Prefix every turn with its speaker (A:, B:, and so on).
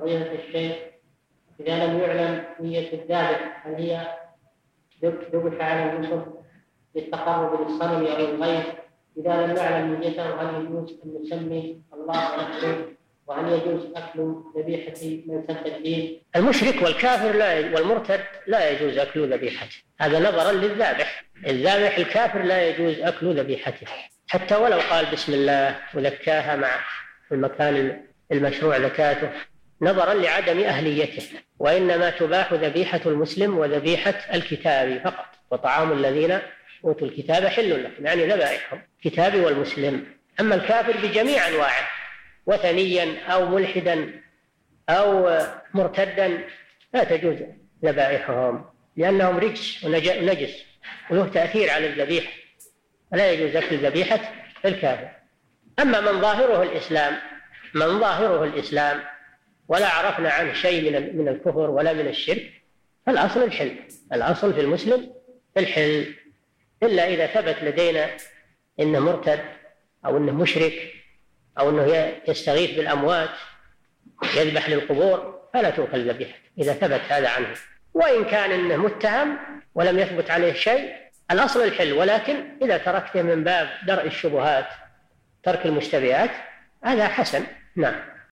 A: فضيلة الشيخ، إذا لم يعلم نية الذابح هل هي ذبح على النصب للتقرب للصنم أو الغيث؟ إذا لم يعلم نيته هل يجوز أن نسمي الله ونحن؟ وهل يجوز أكل ذبيحة من سب الدين؟
B: المشرك والكافر والمرتد لا يجوز أكل ذبيحته، هذا نظرا للذابح. الذابح الكافر لا يجوز أكل ذبيحته حتى ولو قال بسم الله وذكاها مع المكان المشروع ذكاته، نظرا لعدم أهليته. وإنما تباح ذبيحة المسلم وذبيحة الكتاب فقط، وطعام الذين أوتوا الكتاب حل لكم، يعني ذبائحهم الكتاب والمسلم. أما الكافر بجميع أنواعه، وثنيا أو ملحدا أو مرتدا، لا تجوز ذبائحهم لأنهم رجس ونجس وله تأثير على الذبيحة، فلا يجوز أكل ذبيحة الكافر. أما من ظاهره الإسلام ولا عرفنا عنه شيء من الكفر ولا من الشرك، فالأصل الحل، الأصل في المسلم الحل، إلا إذا ثبت لدينا إنه مرتد أو إنه مشرك أو أنه يستغيث بالأموات يذبح للقبور، فلا تؤكل ذبيحة إذا ثبت هذا عنه. وإن كان إنه متهم ولم يثبت عليه شيء، الأصل الحل، ولكن إذا تركته من باب درء الشبهات، ترك المشتبهات، هذا حسن. نعم.